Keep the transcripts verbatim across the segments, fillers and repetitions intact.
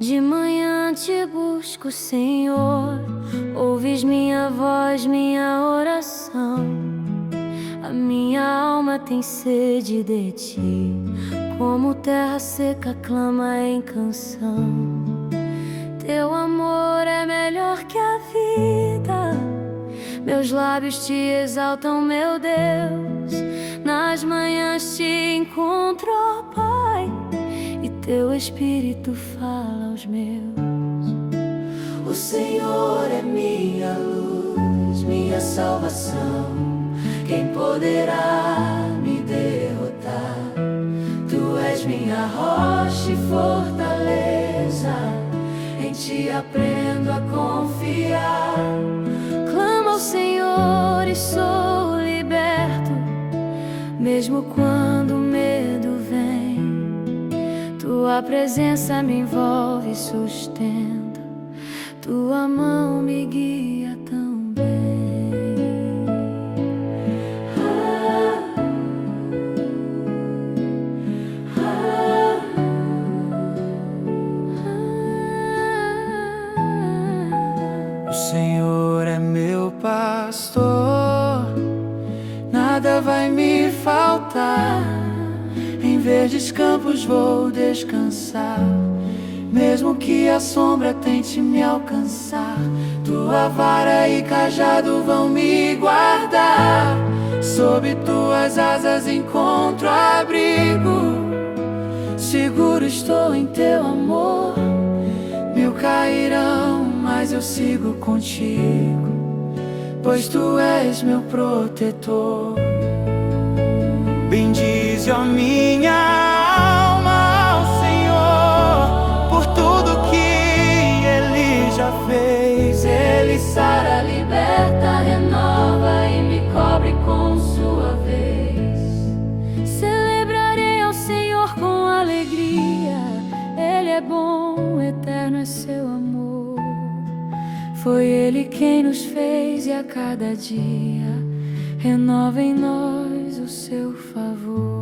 De manhã te busco, Senhor, ouves minha voz, minha oração. A minha alma tem sede de ti, como terra seca clama em canção. Teu amor é melhor que a vida, meus lábios te exaltam, meu Deus. Nas manhãs te encontro, ó Pai, e teu Espírito fala aos meus. O Senhor é minha luz, minha salvação. Quem poderá me derrotar? Tu és minha rocha e fortaleza, em ti aprendo a confiar. Clamo ao Senhor e sou liberto, mesmo quando o medo vem. Tua presença me envolve e sustenta, tua mão me guia também. O Senhor é meu pastor, nada vai me faltar. Em verdes campos vou descansar, mesmo que a sombra tente me alcançar. Tua vara e cajado vão me guardar, sob tuas asas encontro abrigo. Seguro estou em teu amor, mil cairão, mas eu sigo contigo, pois tu és meu protetor. Bendize, ó minha alma, ao Senhor, por tudo que Ele já fez. Ele sara, liberta, renova e me cobre com sua vez. Celebrarei ao Senhor com alegria, Ele é bom, eterno é seu amor. Foi Ele quem nos fez e a cada dia renova em nós o seu favor.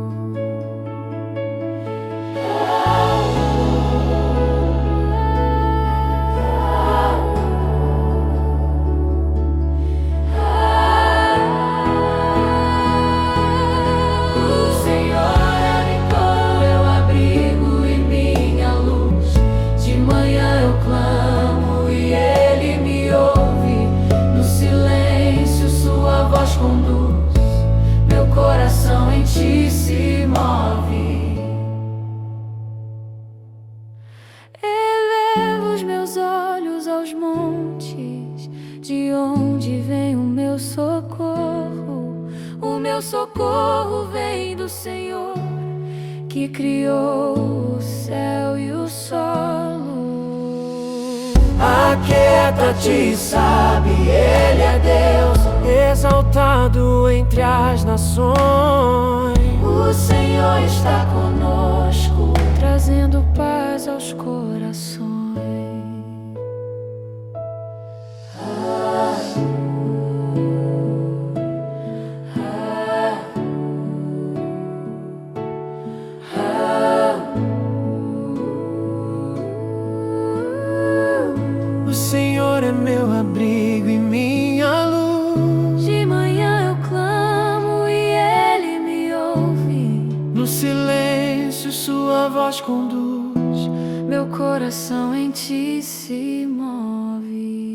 O Senhor é meu abrigo e minha luz. De manhã eu clamo e Ele me ouve. No silêncio sua voz conduz, meu coração em ti se move. Elevo os meus olhos aos montes, de onde vem o meu socorro? O meu socorro vem do Senhor, que criou o céu e o solo. Aquieta-te, sabe, Ele é Deus, exaltado entre as nações. O Senhor está conosco, trazendo paz aos corações. Ah, ah, ah, O Senhor é meu abrigo e minha luz. De manhã eu clamo e Ele me ouve. No silêncio sua voz conduz, Meu coração em ti se move.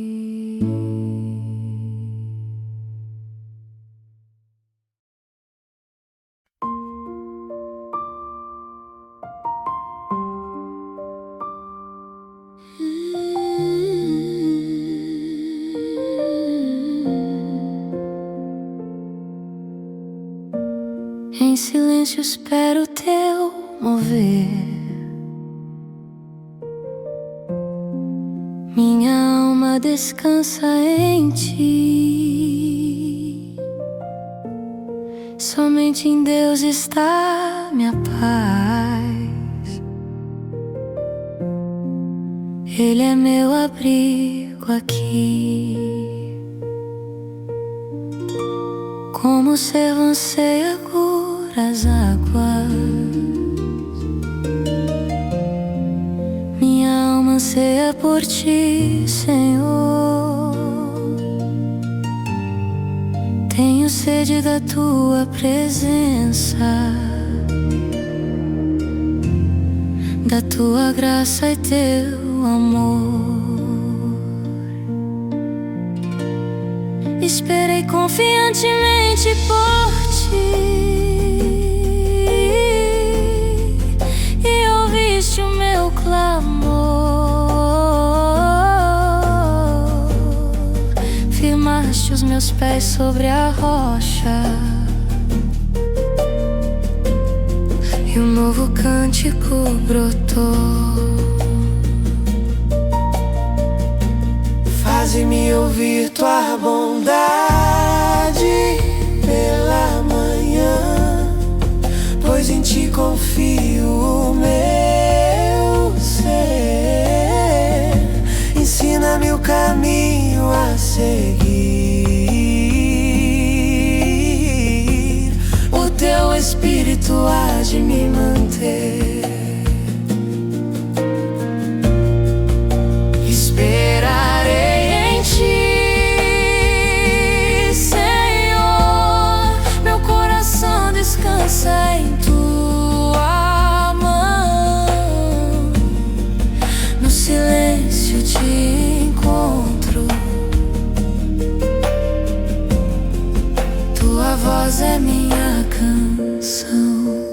Em silêncio espero teu mover. Minha alma descansa em ti. Somente em Deus está minha paz. Ele é meu abrigo aqui. Como o servo anseia por as águas, minha anseia por ti, Senhor. Tenho sede da tua presença, da tua graça e teu amor. Esperei confiantemente por ti e ouviste o meu clamor. Firmaste os meus pés sobre a rocha e um novo cântico brotou. Faze-me ouvir tua bondade pela manhã, pois em ti confio o meu ser. Ensina-me o caminho a seguir, o teu Espírito há de me manter. Esperarei em ti, Senhor. Meu coração descansa em tua mão. No silêncio te encontro, tua voz é minha canção.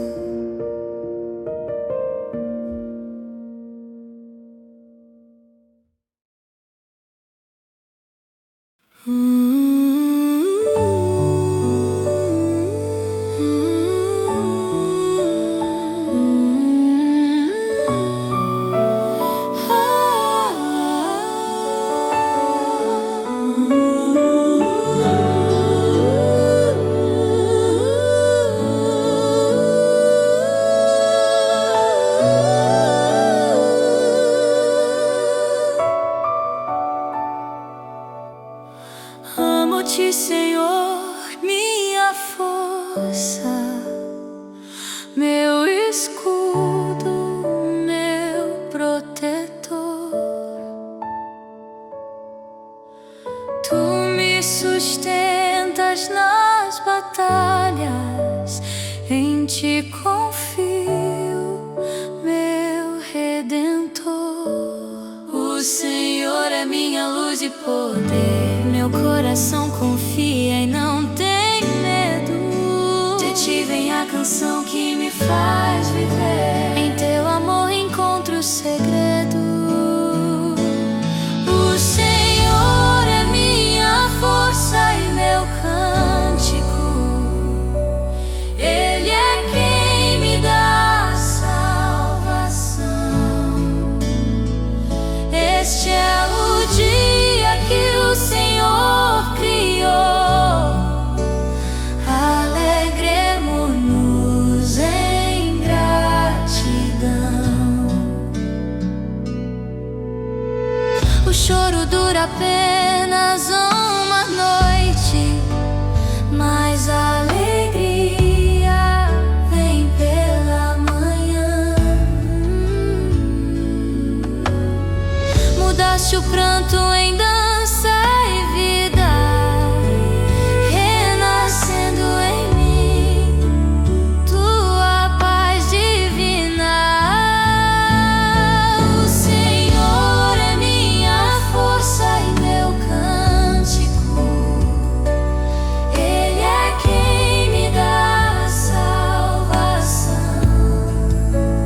Amo-te, Senhor, minha força, meu escudo, meu protetor. Tu me sustentas nas batalhas, em ti confio, meu Redentor. O Senhor é minha luz e poder, meu coração confia e não tem medo. De ti vem a canção que me faz viver, em teu amor encontro o segredo. O Senhor é minha força e meu cântico, Ele é quem me dá salvação. Este é o dia que o Senhor criou, alegremo-nos em gratidão. O choro dura apenas uma noite, mas a alegria vem pela manhã. Mudaste o pranto em dança e vida, renascendo em mim tua paz divina. O Senhor é minha força e meu cântico, Ele é quem me dá salvação.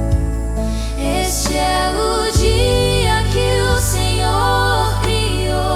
Este é o dia que o Senhor criou,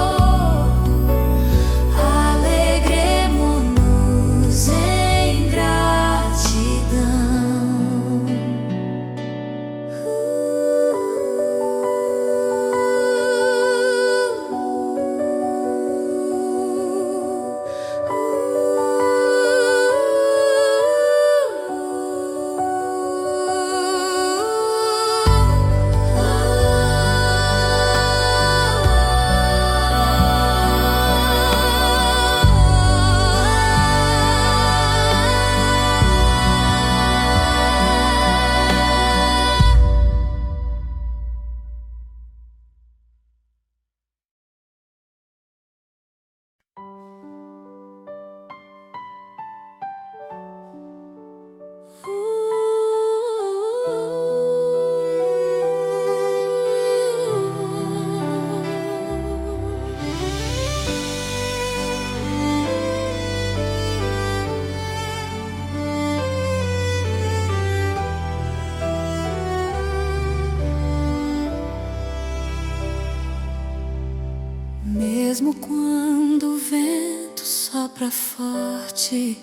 Mesmo quando o vento sopra forte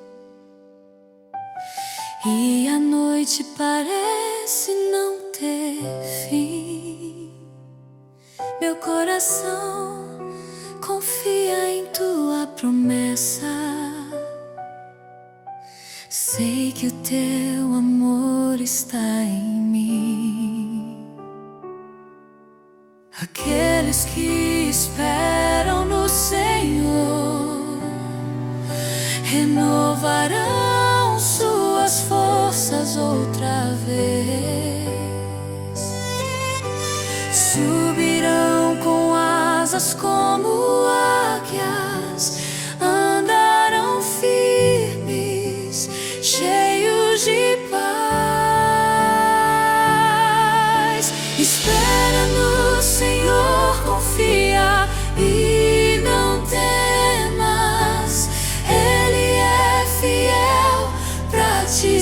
e a noite parece não ter fim, meu coração confia em tua promessa. Sei que o teu amor está em mim. Aqueles que esperam no Senhor renovarão suas forças outra vez. Subirão com asas como águias, andarão firmes, cheios de paz. Espera no Senhor, confia e não temas. Ele é fiel pra te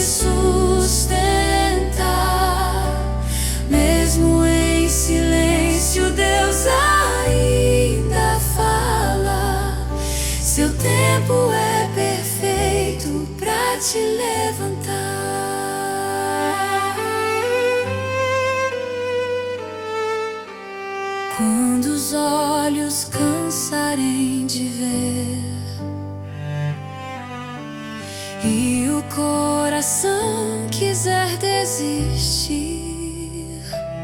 sustentar. Mesmo em silêncio, Deus ainda fala. Seu tempo é perfeito pra te levantar. Quando os olhos cansarem de ver e o coração quiser desistir,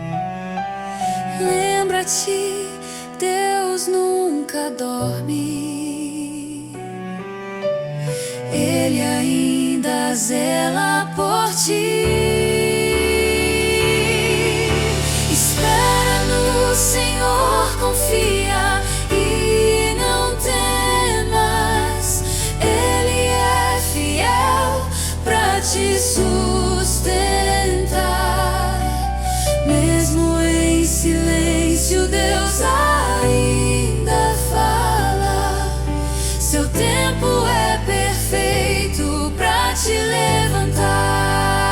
lembra-te, Deus nunca dorme. Ele ainda zela por ti. Espera no Senhor, confia e não temas. Ele é fiel pra te sustentar. Mesmo em silêncio, Deus ainda fala. Seu tempo é perfeito pra te levantar.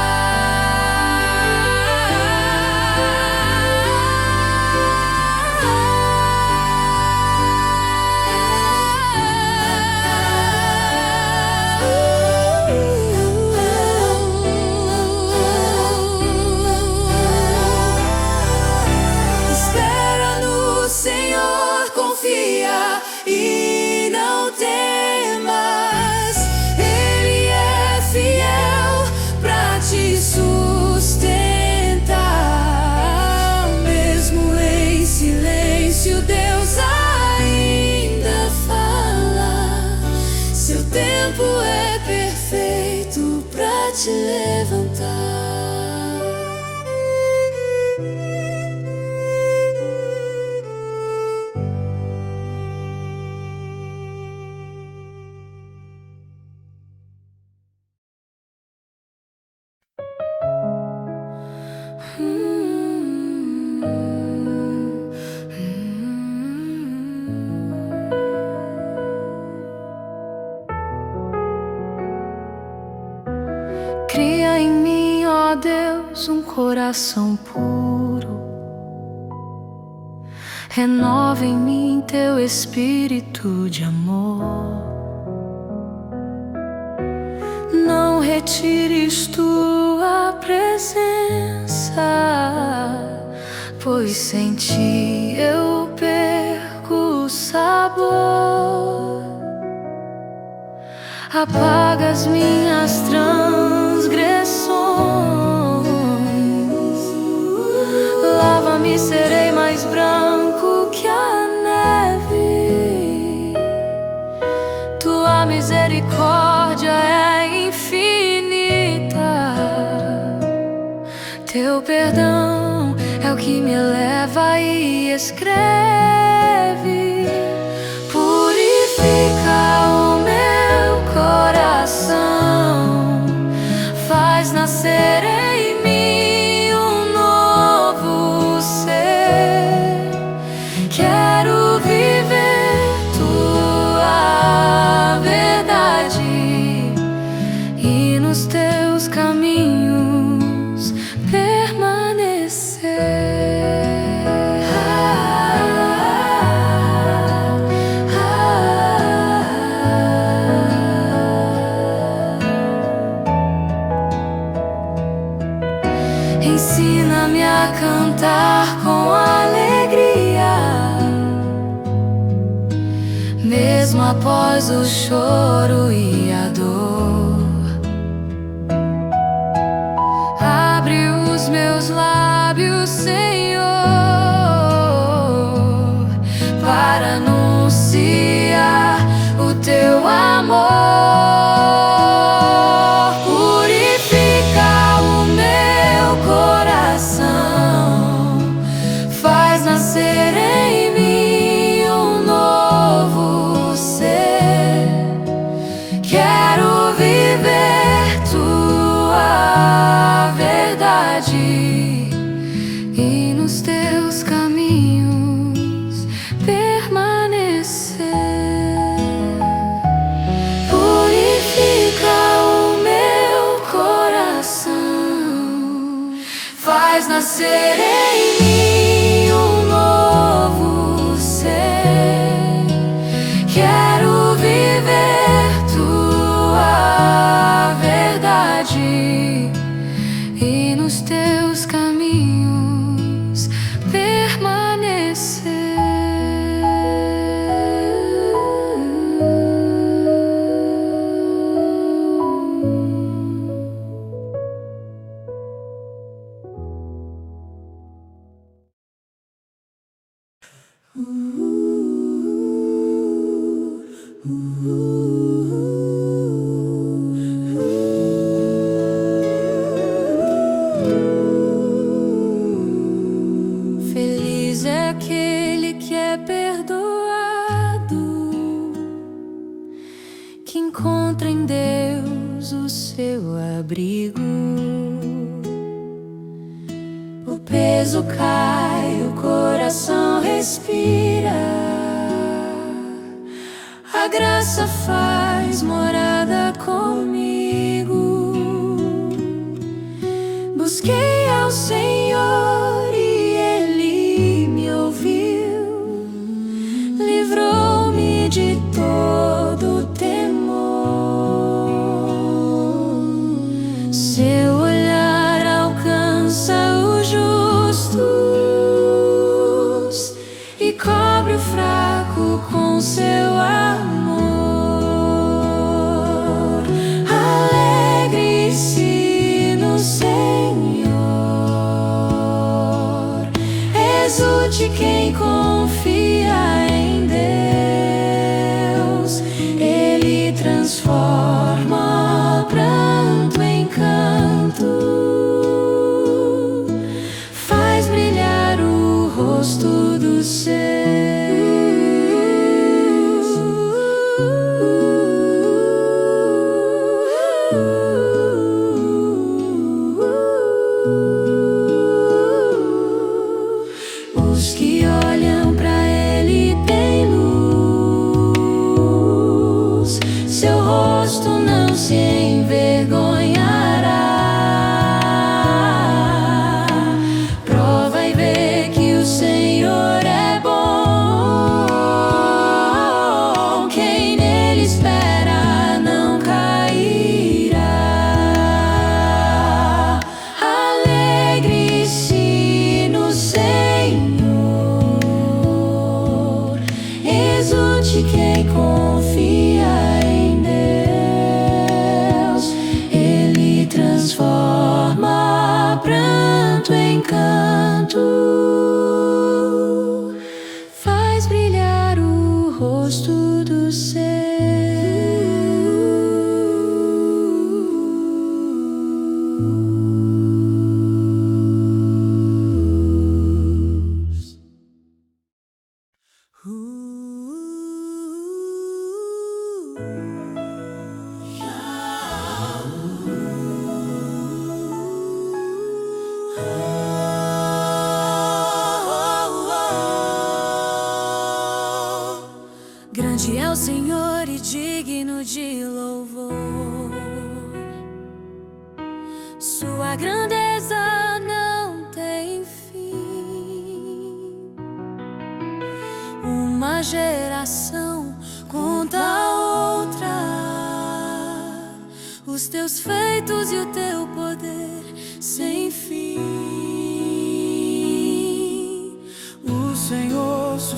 Espera no Senhor, confia e não temas. Ele é fiel pra te sustentar. Mesmo em silêncio, Deus ainda fala. Seu tempo é perfeito pra te levantar. Cria em mim, ó Deus, um coração puro. Renova em mim teu espírito de amor. Não retires tua presença, pois sem ti eu perco o sabor. Apaga as minhas transgressões, lava-me, serei mais branco que a neve. Tua misericórdia é infinita. Teu perdão é o que me eleva e escreve. Purifica o meu coração, faz nascer em mim um novo ser. Quero viver tua verdade e nos teus caminhos permanecer. Ah, a cantar com alegria, mesmo após o choro e a dor. Abre os meus lábios, Senhor, para anunciar o teu amor. Purifica o meu coração, faz nascer em mim um novo ser. Quero viver tua verdade e nos teus caminhos permanecer. Purifica o meu coração, faz nascer em mim um novo ser. Quero viver tua verdade e nos teus caminhos permanecer. Feliz é aquele que é perdoado, que encontra em Deus o seu abrigo. O peso cai, o coração respira, a graça faz morada comigo. Busquei ao Senhor e Ele me ouviu, livrou-me de todo temor. Seu olhar alcança os justos e cobre o fraco com seu amor. Alegre-se no Senhor, exulte quem confia em Deus. Ele transforma pranto em canto, faz brilhar o rosto do céu. Os que olham pra Ele têm luz, seu rosto não se envergonhará. Prova e vê que o Senhor é bom, quem nele espera não cairá. Alegre-se no Senhor, exulte quem confia em Deus. Ele transforma pranto em canto, faz brilhar o rosto do céu. Grande é o Senhor e digno de louvor, sua grandeza não tem fim. Uma geração conta a outra os teus feitos e o teu poder sem fim.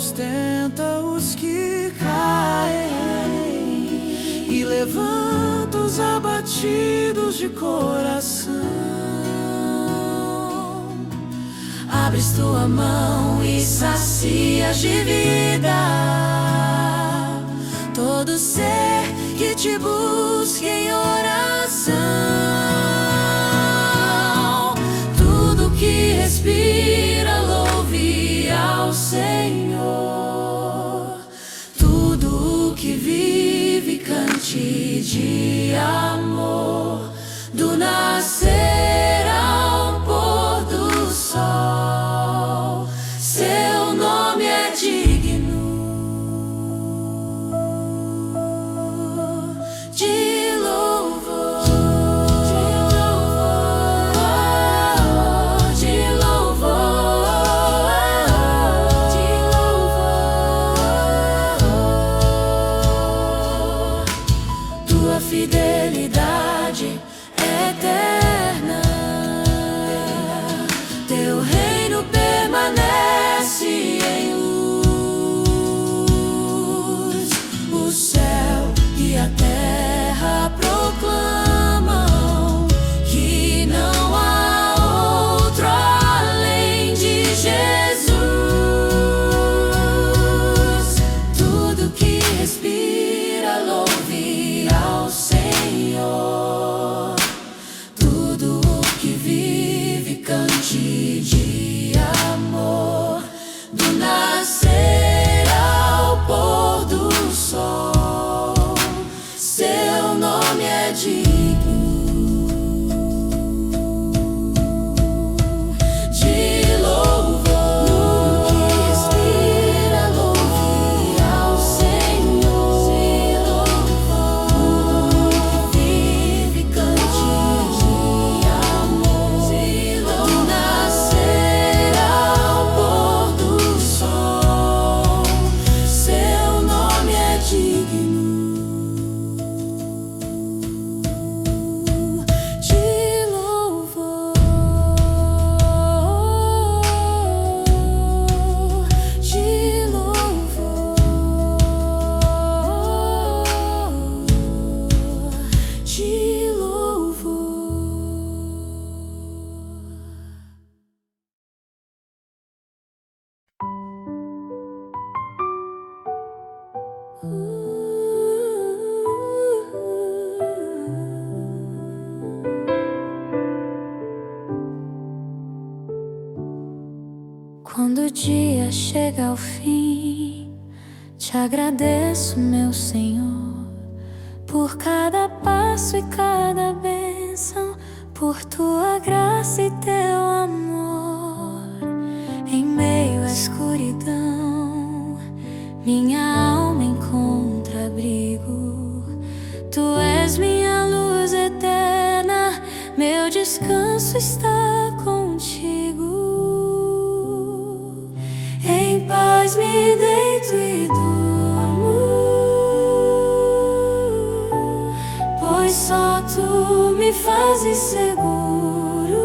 sustenta os que caem e levanta os abatidos de coração. Abres tua mão e sacias de vida todo ser que te busque em oração. Tudo que respira louve ao Senhor. Tudo que vive cante de amor. Do nascer ao pôr do sol, seu nome é digno de louvor, de louvor, de louvor, de louvor. Tua fidelidade eterna, teu reino permanece em luz. O céu e a terra proclamam que não há outro além de Jesus. Tudo que respira louve ao Senhor. Tudo que vive cante de amor. Do nascer ao pôr do sol, seu nome é digno de louvor. Tudo que respira louve ao Senhor. Tudo que vive cante de amor. Do nascer ao pôr do sol, seu nome é digno de louvor, de louvor, de louvor. Quando o dia chega ao fim, te agradeço, meu Senhor, por cada passo e cada bênção, por tua graça e teu amor. Em meio à escuridão, minha alma encontra abrigo. Tu és minha luz eterna, meu descanso está contigo. Em paz me deito e durmo, pois só tu me fazes seguro.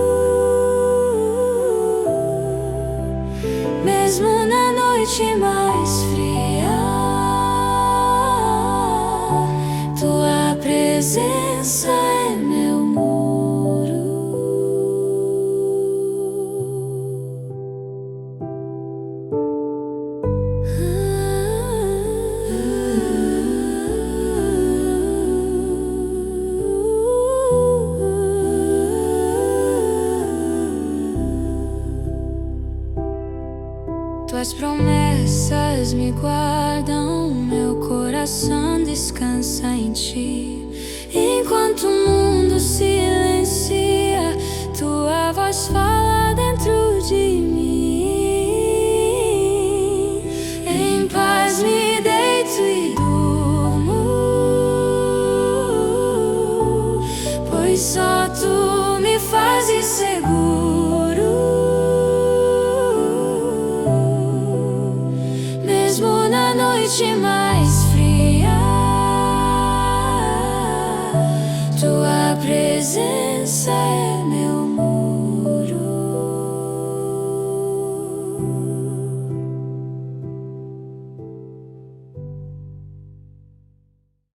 Mesmo na noite mais fria, tua presença é meu muro. Tuas promessas me guardam, meu coração descansa em ti. Enquanto o mundo silencia, tua voz fala dentro de mim. Em paz me deito e durmo, pois só tu me fazes seguro. Mesmo na noite mais fria, tua presença é